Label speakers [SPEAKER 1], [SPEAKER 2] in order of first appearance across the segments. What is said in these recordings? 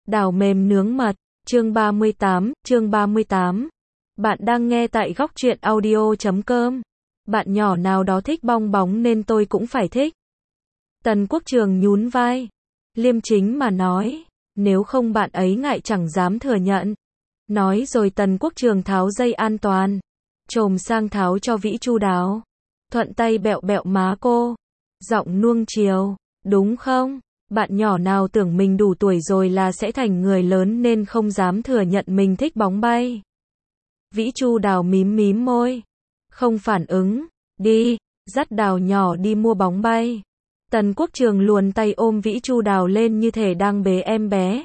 [SPEAKER 1] Đào mềm nướng mật, chương 38. Bạn đang nghe tại Góc Truyện Audio.com. Bạn nhỏ nào đó thích bong bóng nên tôi cũng phải thích. Tần Quốc Trường nhún vai. Liêm chính mà nói, nếu không bạn ấy ngại chẳng dám thừa nhận. Nói rồi Tần Quốc Trường tháo dây an toàn, chồm sang tháo cho Vĩ Chu Đào. Thuận tay bẹo bẹo má cô. Giọng nuông chiều, đúng không? Bạn nhỏ nào tưởng mình đủ tuổi rồi là sẽ thành người lớn nên không dám thừa nhận mình thích bóng bay. Vĩ Chu Đào mím mím môi, không phản ứng. Đi, dắt Đào nhỏ đi mua bóng bay. Tần Quốc Trường luồn tay ôm Vĩ Chu Đào lên như thể đang bế em bé.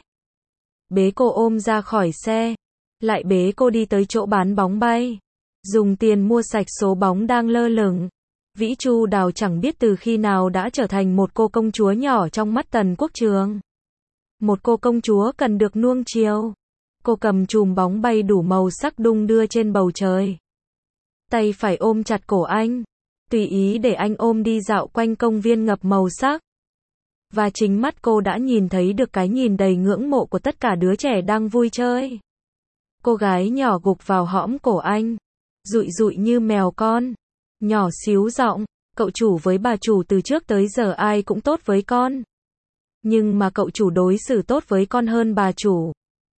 [SPEAKER 1] Bế cô ôm ra khỏi xe, lại bế cô đi tới chỗ bán bóng bay. Dùng tiền mua sạch số bóng đang lơ lửng. Vĩ Chu Đào chẳng biết từ khi nào đã trở thành một cô công chúa nhỏ trong mắt Tần Quốc Trường. Một cô công chúa cần được nuông chiều. Cô cầm chùm bóng bay đủ màu sắc đung đưa trên bầu trời. Tay phải ôm chặt cổ anh, tùy ý để anh ôm đi dạo quanh công viên ngập màu sắc. Và chính mắt cô đã nhìn thấy được cái nhìn đầy ngưỡng mộ của tất cả đứa trẻ đang vui chơi. Cô gái nhỏ gục vào hõm cổ anh, dụi dụi như mèo con. Nhỏ xíu giọng, cậu chủ với bà chủ từ trước tới giờ ai cũng tốt với con. Nhưng mà cậu chủ đối xử tốt với con hơn bà chủ.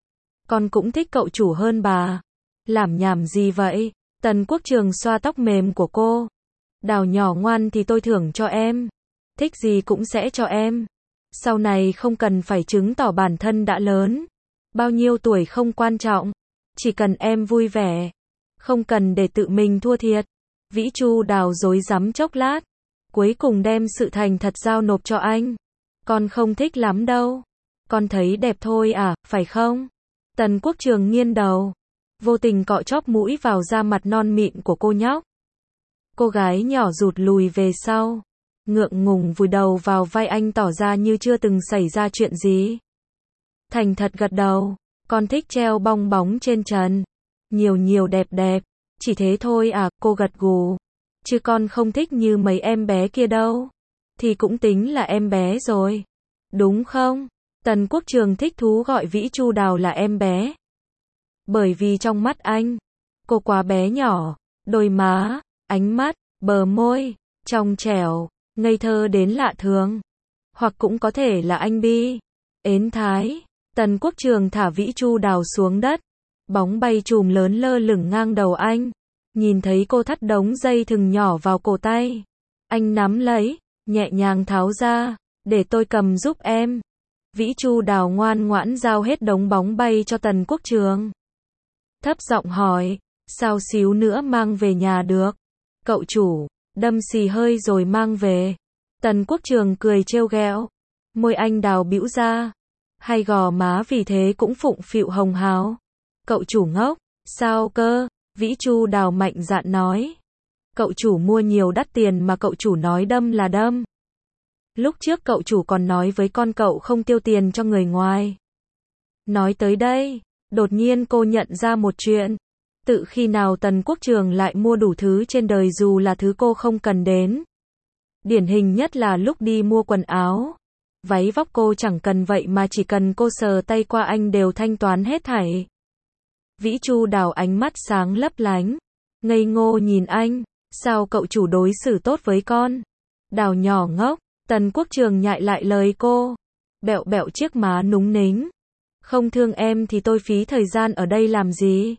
[SPEAKER 1] Con cũng thích cậu chủ hơn bà. Làm nhảm gì vậy? Tần Quốc Trường xoa tóc mềm của cô. Đào nhỏ ngoan thì tôi thưởng cho em. Thích gì cũng sẽ cho em. Sau này không cần phải chứng tỏ bản thân đã lớn. Bao nhiêu tuổi không quan trọng. Chỉ cần em vui vẻ. Không cần để tự mình thua thiệt. Vĩ Chu Đào rối rắm chốc lát. Cuối cùng đem sự thành thật giao nộp cho anh. Con không thích lắm đâu. Con thấy đẹp thôi à, phải không? Tần Quốc Trường nghiêng đầu. Vô tình cọ chóp mũi vào da mặt non mịn của cô nhóc. Cô gái nhỏ rụt lùi về sau. Ngượng ngùng vùi đầu vào vai anh tỏ ra như chưa từng xảy ra chuyện gì. Thành thật gật đầu. Con thích treo bong bóng trên trần. Nhiều nhiều đẹp đẹp. Chỉ thế thôi à, cô gật gù. Chứ con không thích như mấy em bé kia đâu. Thì cũng tính là em bé rồi. Đúng không? Tần Quốc Trường thích thú gọi Vĩ Chu Đào là em bé. Bởi vì trong mắt anh, cô quá bé nhỏ. Đôi má, ánh mắt, bờ môi, trong trẻo, ngây thơ đến lạ thường. Hoặc cũng có thể là anh bi, ến thái. Tần Quốc Trường thả Vĩ Chu Đào xuống đất. Bóng bay chùm lớn lơ lửng ngang đầu anh. Nhìn thấy cô thắt đống dây thừng nhỏ vào cổ tay. Anh nắm lấy, nhẹ nhàng tháo ra. Để tôi cầm giúp em. Vĩ Chu Đào ngoan ngoãn giao hết đống bóng bay cho Tần Quốc Trường. Thấp giọng hỏi, sao xíu nữa mang về nhà được? Cậu chủ, đâm xì hơi rồi mang về. Tần Quốc Trường cười trêu ghẹo. Môi anh đào bĩu ra. Hay gò má vì thế cũng phụng phịu hồng hào. Cậu chủ ngốc, sao cơ? Vĩ Chu Đào mạnh dạn nói. Cậu chủ mua nhiều đắt tiền mà cậu chủ nói đâm là đâm. Lúc trước cậu chủ còn nói với con cậu không tiêu tiền cho người ngoài. Nói tới đây, đột nhiên cô nhận ra một chuyện. Tự khi nào Tần Quốc Trường lại mua đủ thứ trên đời dù là thứ cô không cần đến. Điển hình nhất là lúc đi mua quần áo. Váy vóc cô chẳng cần vậy mà chỉ cần cô sờ tay qua anh đều thanh toán hết thảy. Vĩ Chu Đào ánh mắt sáng lấp lánh. Ngây ngô nhìn anh. Sao cậu chủ đối xử tốt với con? Đào nhỏ ngốc. Tần Quốc Trường nhại lại lời cô. Bẹo bẹo chiếc má núng nính. Không thương em thì tôi phí thời gian ở đây làm gì?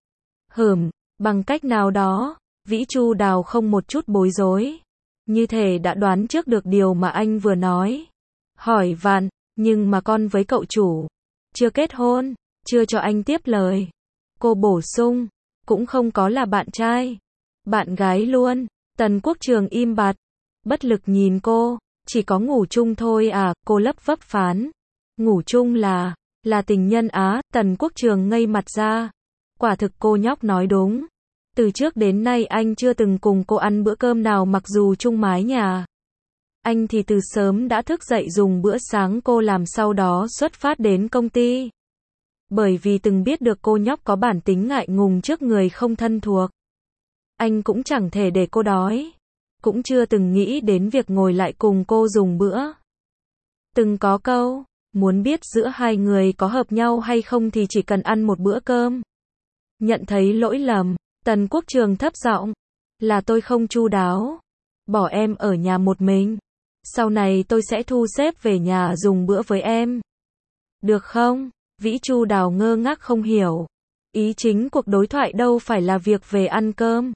[SPEAKER 1] Bằng cách nào đó. Vĩ Chu Đào không một chút bối rối. Như thể đã đoán trước được điều mà anh vừa nói. Hỏi vặn, nhưng mà con với cậu chủ. Chưa kết hôn, chưa cho anh tiếp lời. Cô bổ sung, cũng không có là bạn trai. Bạn gái luôn. Tần Quốc Trường im bặt. Bất lực nhìn cô. Chỉ có ngủ chung thôi à, cô lấp vấp phán. Ngủ chung là tình nhân á, Tần Quốc Trường ngây mặt ra. Quả thực cô nhóc nói đúng. Từ trước đến nay anh chưa từng cùng cô ăn bữa cơm nào mặc dù chung mái nhà. Anh thì từ sớm đã thức dậy dùng bữa sáng cô làm sau đó xuất phát đến công ty. Bởi vì từng biết được cô nhóc có bản tính ngại ngùng trước người không thân thuộc. Anh cũng chẳng thể để cô đói. Cũng chưa từng nghĩ đến việc ngồi lại cùng cô dùng bữa. Từng có câu, Muốn biết giữa hai người có hợp nhau hay không thì chỉ cần ăn một bữa cơm. Nhận thấy lỗi lầm, Tần Quốc Trường thấp giọng, là tôi không chu đáo. Bỏ em ở nhà một mình. Sau này tôi sẽ thu xếp về nhà dùng bữa với em. Được không? Vĩ Chu Đào ngơ ngác không hiểu. Ý chính cuộc đối thoại đâu phải là việc về ăn cơm.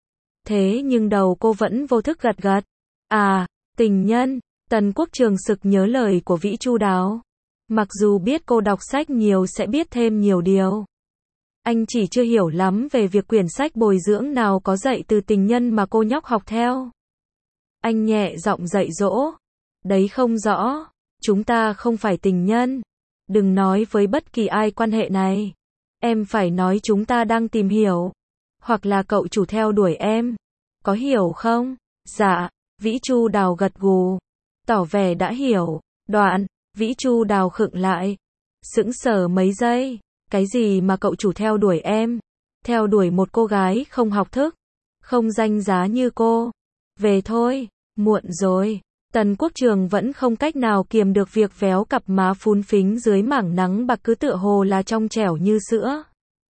[SPEAKER 1] Thế nhưng đầu cô vẫn vô thức gật gật. À, tình nhân. Tần Quốc Trường sực nhớ lời của Vĩ Chu Đào. Mặc dù biết cô đọc sách nhiều sẽ biết thêm nhiều điều. Anh chỉ chưa hiểu lắm về việc quyển sách bồi dưỡng nào có dạy từ tình nhân mà cô nhóc học theo. Anh nhẹ giọng dạy dỗ. Đấy không rõ. Chúng ta không phải tình nhân. Đừng nói với bất kỳ ai quan hệ này. Em phải nói chúng ta đang tìm hiểu. Hoặc là cậu chủ theo đuổi em. Có hiểu không? Dạ. Vĩ Chu Đào gật gù. Tỏ vẻ đã hiểu. Đoạn. Vĩ Chu Đào khựng lại. Sững sờ mấy giây. Cái gì mà cậu chủ theo đuổi em? Theo đuổi một cô gái không học thức, không danh giá như cô. Về thôi, muộn rồi. Tần Quốc Trường vẫn không cách nào kiềm được việc véo cặp má phún phính dưới mảng nắng bạc cứ tựa hồ là trong trẻo như sữa.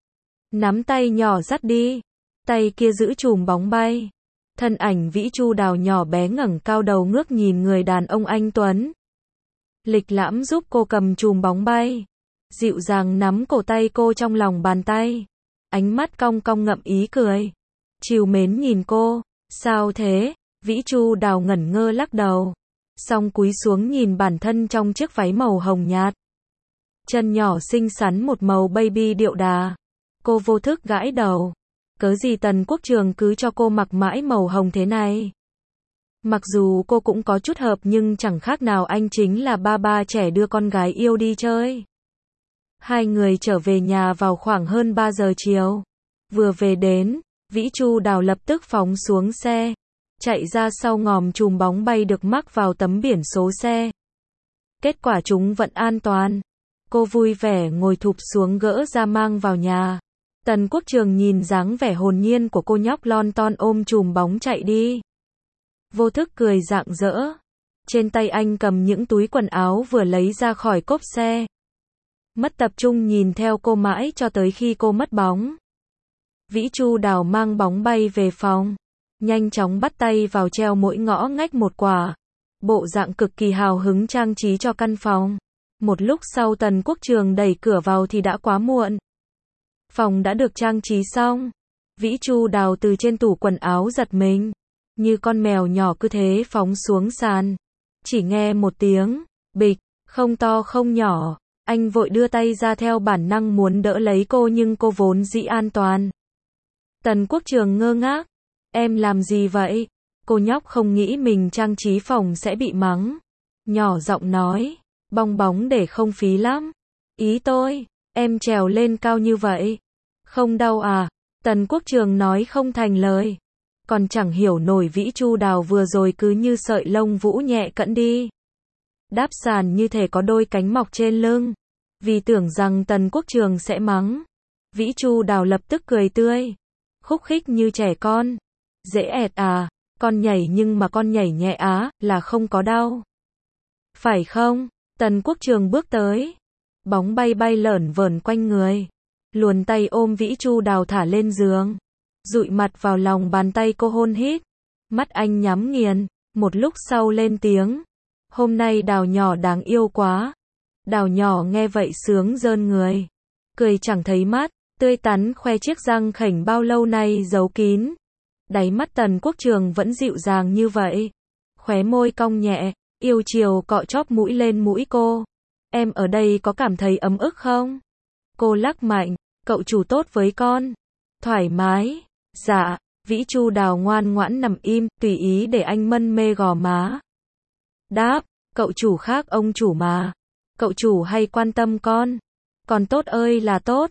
[SPEAKER 1] Nắm tay nhỏ dắt đi. Tay kia giữ chùm bóng bay. Thân ảnh Vĩ Chu Đào nhỏ bé ngẩng cao đầu ngước nhìn người đàn ông anh tuấn. Lịch lãm giúp cô cầm chùm bóng bay. Dịu dàng nắm cổ tay cô trong lòng bàn tay. Ánh mắt cong cong ngậm ý cười. Trìu mến nhìn cô. Sao thế? Vĩ Chu Đào ngẩn ngơ lắc đầu. Xong cúi xuống nhìn bản thân trong chiếc váy màu hồng nhạt. Chân nhỏ xinh xắn một màu baby điệu đà. Cô vô thức gãi đầu. Cớ gì Tần Quốc Trường cứ cho cô mặc mãi màu hồng thế này? Mặc dù cô cũng có chút hợp nhưng chẳng khác nào anh chính là ba trẻ đưa con gái yêu đi chơi. Hai người trở về nhà vào khoảng hơn 3 giờ chiều. Vừa về đến, Vĩ Chu Đào lập tức phóng xuống xe. Chạy ra sau ngòm chùm bóng bay được mắc vào tấm biển số xe. Kết quả chúng vẫn an toàn. Cô vui vẻ ngồi thụp xuống gỡ ra mang vào nhà. Tần Quốc Trường nhìn dáng vẻ hồn nhiên của cô nhóc lon ton ôm chùm bóng chạy đi. Vô thức cười rạng rỡ. Trên tay anh cầm những túi quần áo vừa lấy ra khỏi cốp xe. Mất tập trung nhìn theo cô mãi cho tới khi cô mất bóng. Vĩ Chu Đào mang bóng bay về phòng. Nhanh chóng bắt tay vào treo mỗi ngõ ngách một quả. Bộ dạng cực kỳ hào hứng trang trí cho căn phòng. Một lúc sau Tần Quốc Trường đẩy cửa vào thì đã quá muộn. Phòng đã được trang trí xong. Vĩ Chu Đào từ trên tủ quần áo giật mình. Như con mèo nhỏ cứ thế phóng xuống sàn. Chỉ nghe một tiếng, bịch, không to không nhỏ. Anh vội đưa tay ra theo bản năng muốn đỡ lấy cô nhưng cô vốn dĩ an toàn. Tần Quốc Trường ngơ ngác. Em làm gì vậy? Cô nhóc không nghĩ mình trang trí phòng sẽ bị mắng. Nhỏ giọng nói, bong bóng để không phí lắm. Ý tôi, em trèo lên cao như vậy. Không đau à? Tần Quốc Trường nói không thành lời. Còn chẳng hiểu nổi Vĩ Chu Đào vừa rồi cứ như sợi lông vũ nhẹ cẫng đi. Đáp sàn như thể có đôi cánh mọc trên lưng. Vì tưởng rằng Tần Quốc Trường sẽ mắng. Vĩ Chu Đào lập tức cười tươi. Khúc khích như trẻ con. Dễ ẹt à, con nhảy nhưng mà con nhảy nhẹ á, là không có đau. Phải không? Tần Quốc Trường bước tới. Bóng bay bay lởn vởn quanh người. Luồn tay ôm Vĩ Chu Đào thả lên giường. Dụi mặt vào lòng bàn tay cô hôn hít. Mắt anh nhắm nghiền. Một lúc sau lên tiếng. Hôm nay Đào nhỏ đáng yêu quá. Đào nhỏ nghe vậy sướng rơn người. Cười chẳng thấy mắt, tươi tắn khoe chiếc răng khểnh bao lâu nay giấu kín. Đáy mắt Tần Quốc Trường vẫn dịu dàng như vậy. Khóe môi cong nhẹ, yêu chiều cọ chóp mũi lên mũi cô. Em ở đây có cảm thấy ấm ức không? Cô lắc mạnh, cậu chủ tốt với con. Thoải mái. Dạ, Vĩ Chu Đào ngoan ngoãn nằm im, tùy ý để anh mân mê gò má. Đáp, cậu chủ khác ông chủ mà. Cậu chủ hay quan tâm con. Con tốt ơi là tốt.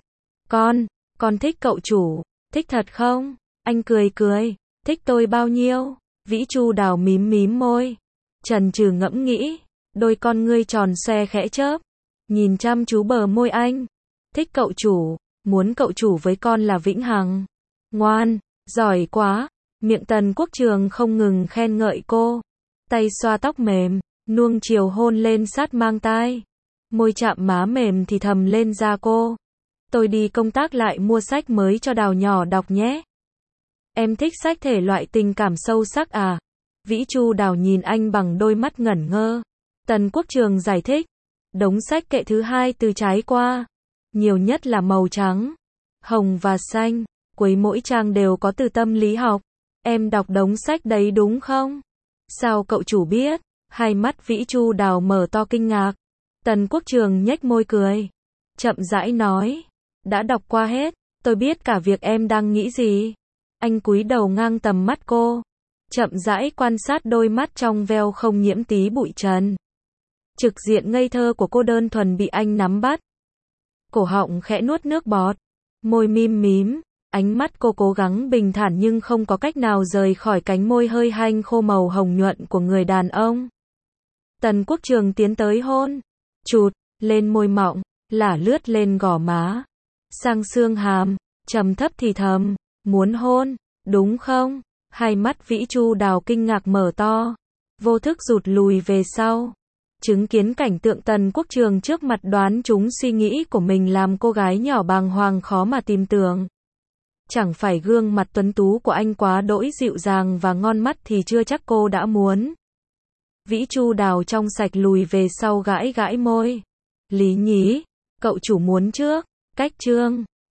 [SPEAKER 1] Con thích cậu chủ. Thích thật không? Anh cười cười. Thích tôi bao nhiêu? Vĩ Chu Đào mím mím môi. Chần chừ ngẫm nghĩ. Đôi con ngươi tròn xoe khẽ chớp. Nhìn chăm chú bờ môi anh. Thích cậu chủ. Muốn cậu chủ với con là vĩnh hằng. Ngoan. Giỏi quá. Miệng Tần Quốc Trường không ngừng khen ngợi cô. Tay xoa tóc mềm. Nuông chiều hôn lên sát mang tai. Môi chạm má mềm thì thầm lên da cô. Tôi đi công tác lại mua sách mới cho Đào nhỏ đọc nhé. Em thích sách thể loại tình cảm sâu sắc à? Vĩ Chu Đào nhìn anh bằng đôi mắt ngẩn ngơ. Tần Quốc Trường giải thích. Đống sách kệ thứ hai từ trái qua. Nhiều nhất là màu trắng, hồng và xanh. Cuối mỗi trang đều có từ tâm lý học. Em đọc đống sách đấy đúng không? Sao cậu chủ biết? Hai mắt Vĩ Chu Đào mở to kinh ngạc. Tần Quốc Trường nhếch môi cười. Chậm rãi nói. Đã đọc qua hết, tôi biết cả việc em đang nghĩ gì. Anh cúi đầu ngang tầm mắt cô. Chậm rãi quan sát đôi mắt trong veo không nhiễm tí bụi trần. Trực diện ngây thơ của cô đơn thuần bị anh nắm bắt. Cổ họng khẽ nuốt nước bọt. Môi mím mím. Ánh mắt cô cố gắng bình thản nhưng không có cách nào rời khỏi cánh môi hơi hanh khô màu hồng nhuận của người đàn ông. Tần Quốc Trường tiến tới hôn. Chụt, lên môi mọng, lả lướt lên gò má. Sang xương hàm, trầm thấp thì thầm. Muốn hôn, đúng không? Hai mắt Vĩ Chu Đào kinh ngạc mở to. Vô thức rụt lùi về sau. Chứng kiến cảnh tượng Tần Quốc Trường trước mặt đoán trúng suy nghĩ của mình làm cô gái nhỏ bàng hoàng khó mà tìm tưởng. Chẳng phải gương mặt tuấn tú của anh quá đỗi dịu dàng và ngon mắt thì chưa chắc cô đã muốn. Vĩ Chu Đào trong sạch lùi về sau gãi gãi môi. Lý nhí, cậu chủ muốn trước, cách chương.